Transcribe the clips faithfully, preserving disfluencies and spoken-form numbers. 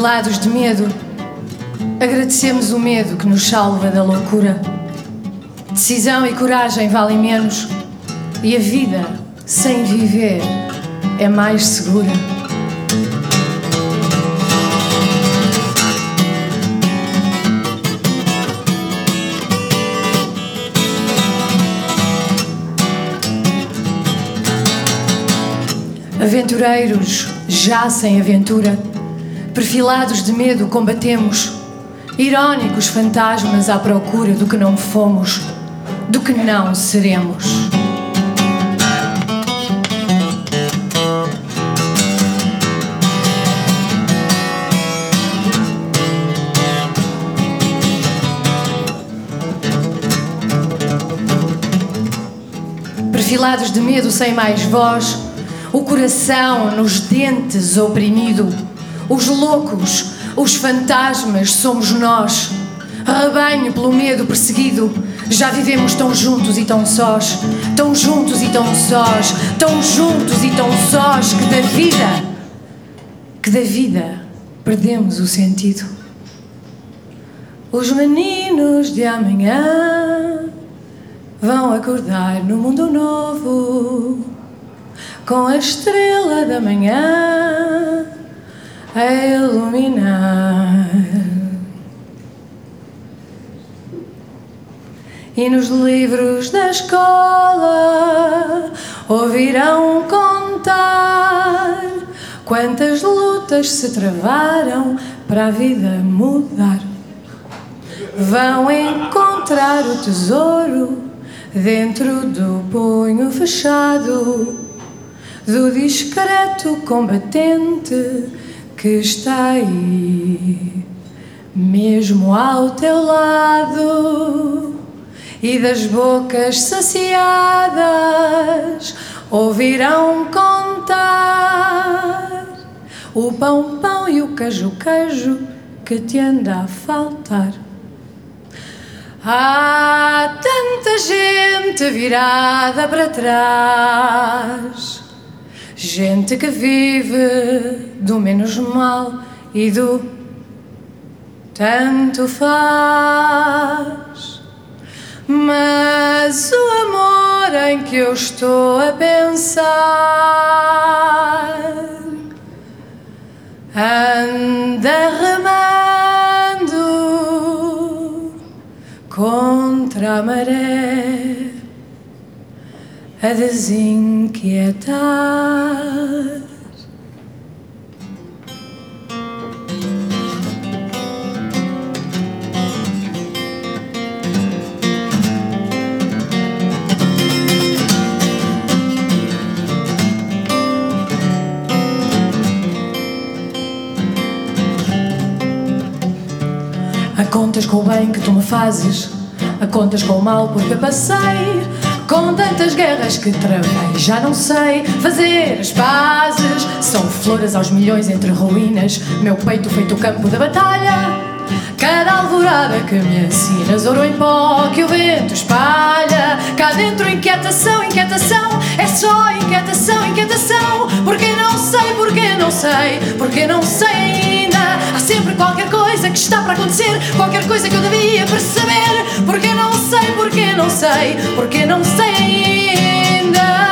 perfilados de medo, agradecemos o medo que nos salva da loucura. Decisão e coragem valem menos, e a vida sem viver é mais segura. Aventureiros já sem aventura, perfilados de medo combatemos, irónicos fantasmas à procura do que não fomos, do que não seremos. Perfilados de medo sem mais voz, o coração nos dentes oprimido, os loucos, os fantasmas somos nós, rebanho pelo medo perseguido, já vivemos tão juntos e tão sós, tão juntos e tão sós, tão juntos e tão sós, que da vida, que da vida perdemos o sentido. Os meninos de amanhã vão acordar no mundo novo, com a estrela da manhã a iluminar. E nos livros da escola ouvirão contar quantas lutas se travaram para a vida mudar. Vão encontrar o tesouro dentro do punho fechado do discreto combatente que está aí, mesmo ao teu lado. E das bocas saciadas ouvirão contar o pão, pão e o queijo, queijo que te anda a faltar. Há tanta gente virada para trás, gente que vive do menos mal e do tanto faz. Mas o amor em que eu estou a pensar anda remando contra a maré a desinquietar. A contas com o bem que tu me fazes, a contas com o mal porque passei, com tantas guerras que travei, já não sei fazer as pazes. São flores aos milhões entre ruínas, meu peito feito o campo da batalha. Cada alvorada que me ensinas, ouro em pó que o vento espalha. Cá dentro inquietação, inquietação, é só inquietação, inquietação. Porque não sei, porque não sei, porque não sei ainda. Há sempre qualquer coisa que está para acontecer, qualquer coisa que eu devia perceber. Porque não sei, porque não sei, porque não sei ainda.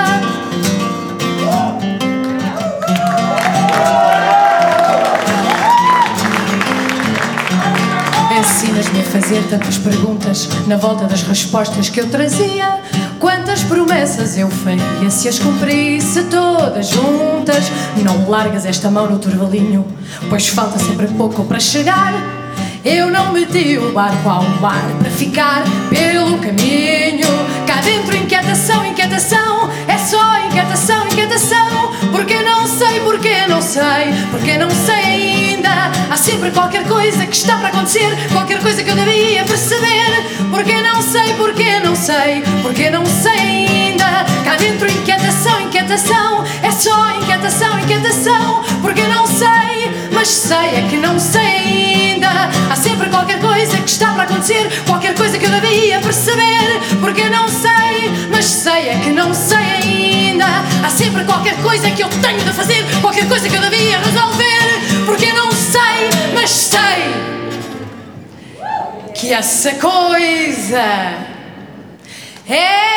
Ensinas-me a fazer tantas perguntas na volta das respostas que eu trazia. Quantas promessas eu faria se as cumprisse todas juntas. Não largas esta mão no turvalinho, pois falta sempre pouco para chegar. Eu não meti o barco ao mar para ficar pelo caminho. Cá dentro inquietação, inquietação, é só inquietação, inquietação. Porque não sei, porque não sei, porque não sei ainda. Há sempre qualquer coisa que está para acontecer, qualquer coisa que eu devia perceber. Porque não sei, porque não sei, porque não sei ainda. Cá dentro inquietação, inquietação, é só inquietação, inquietação. Porque não sei, mas sei é que não sei ainda. Há sempre qualquer coisa que está para acontecer, qualquer coisa que eu devia perceber. Porque não sei, mas sei é que não sei ainda. Há sempre qualquer coisa que eu tenho de fazer, qualquer coisa que eu devia resolver. Porque não sei. mas sei que essa coisa é